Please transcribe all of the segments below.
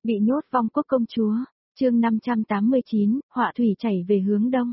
Bị nhốt vong quốc công chúa, chương 589, họa thủy chảy về hướng đông.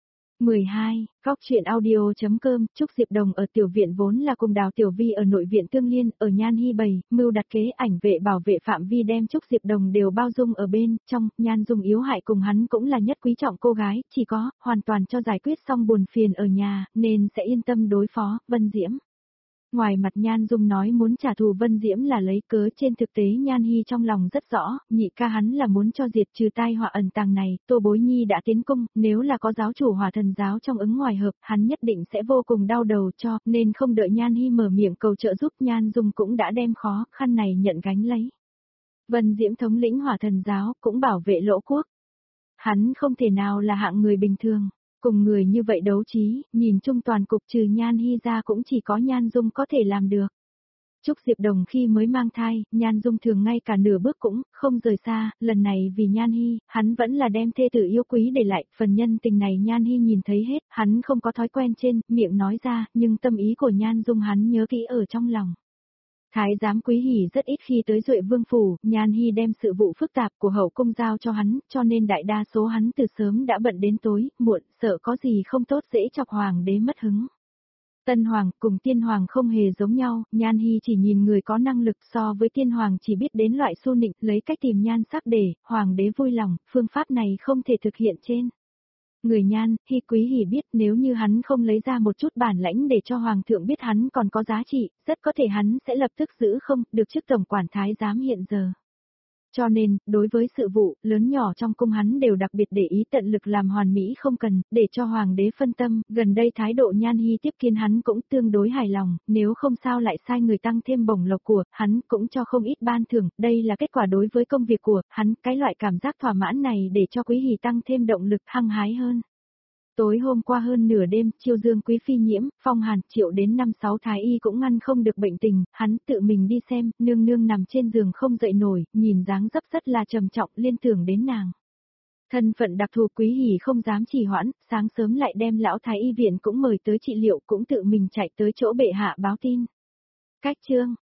12, góc truyện audio.com, Trúc Diệp Đồng ở tiểu viện vốn là cùng Đào Tiểu Vi ở nội viện Tương Liên, ở Nhan Hy bày, mưu đặt kế ảnh vệ bảo vệ phạm vi đem Trúc Diệp Đồng đều bao dung ở bên, trong, Nhan Dung yếu hại cùng hắn cũng là nhất quý trọng cô gái, chỉ có, hoàn toàn cho giải quyết xong buồn phiền ở nhà, nên sẽ yên tâm đối phó, Vân Diễm. Ngoài mặt Nhan Dung nói muốn trả thù Vân Diễm là lấy cớ, trên thực tế Nhan Hy trong lòng rất rõ, nhị ca hắn là muốn cho diệt trừ tai họa ẩn tàng này, Tô Bối Nhi đã tiến cung, nếu là có giáo chủ Hỏa Thần giáo trong ứng ngoài hợp, hắn nhất định sẽ vô cùng đau đầu cho, nên không đợi Nhan Hy mở miệng cầu trợ giúp, Nhan Dung cũng đã đem khó khăn này nhận gánh lấy. Vân Diễm thống lĩnh Hỏa Thần giáo, cũng bảo vệ Lỗ quốc. Hắn không thể nào là hạng người bình thường. Cùng người như vậy đấu trí, nhìn chung toàn cục trừ Nhan Hy ra cũng chỉ có Nhan Dung có thể làm được. Trúc Diệp Đồng khi mới mang thai, Nhan Dung thường ngay cả nửa bước cũng không rời xa, lần này vì Nhan Hy, hắn vẫn là đem thê tử yêu quý để lại, phần nhân tình này Nhan Hy nhìn thấy hết, hắn không có thói quen trên, miệng nói ra, nhưng tâm ý của Nhan Dung hắn nhớ kỹ ở trong lòng. Thái giám Quý Hỉ rất ít khi tới Duệ Vương phủ, Nhan Hy đem sự vụ phức tạp của hậu cung giao cho hắn, cho nên đại đa số hắn từ sớm đã bận đến tối, muộn, sợ có gì không tốt dễ chọc hoàng đế mất hứng. Tân hoàng cùng tiên hoàng không hề giống nhau, Nhan Hy chỉ nhìn người có năng lực, so với tiên hoàng chỉ biết đến loại xu nịnh, lấy cách tìm nhan sắc để hoàng đế vui lòng, phương pháp này không thể thực hiện trên. Người Nhan, Hy Quý Hỉ biết nếu như hắn không lấy ra một chút bản lãnh để cho hoàng thượng biết hắn còn có giá trị, rất có thể hắn sẽ lập tức giữ không được chức tổng quản thái giám hiện giờ. Cho nên, đối với sự vụ, lớn nhỏ trong cung hắn đều đặc biệt để ý tận lực làm hoàn mỹ không cần, để cho hoàng đế phân tâm, gần đây thái độ Nhan Hy tiếp kiến hắn cũng tương đối hài lòng, nếu không sao lại sai người tăng thêm bổng lộc của, hắn cũng cho không ít ban thưởng, đây là kết quả đối với công việc của, hắn, cái loại cảm giác thỏa mãn này để cho Quý Hỉ tăng thêm động lực hăng hái hơn. Tối hôm qua hơn nửa đêm, Chiêu Dương Quý Phi nhiễm, Phong Hàn Triệu đến 5-6 thái y cũng ngăn không được bệnh tình, hắn tự mình đi xem, nương nương nằm trên giường không dậy nổi, nhìn dáng dấp rất là trầm trọng, liên tưởng đến nàng. Thân phận đặc thù Quý Hỉ không dám trì hoãn, sáng sớm lại đem lão thái y viện cũng mời tới trị liệu, cũng tự mình chạy tới chỗ bệ hạ báo tin. Cách chương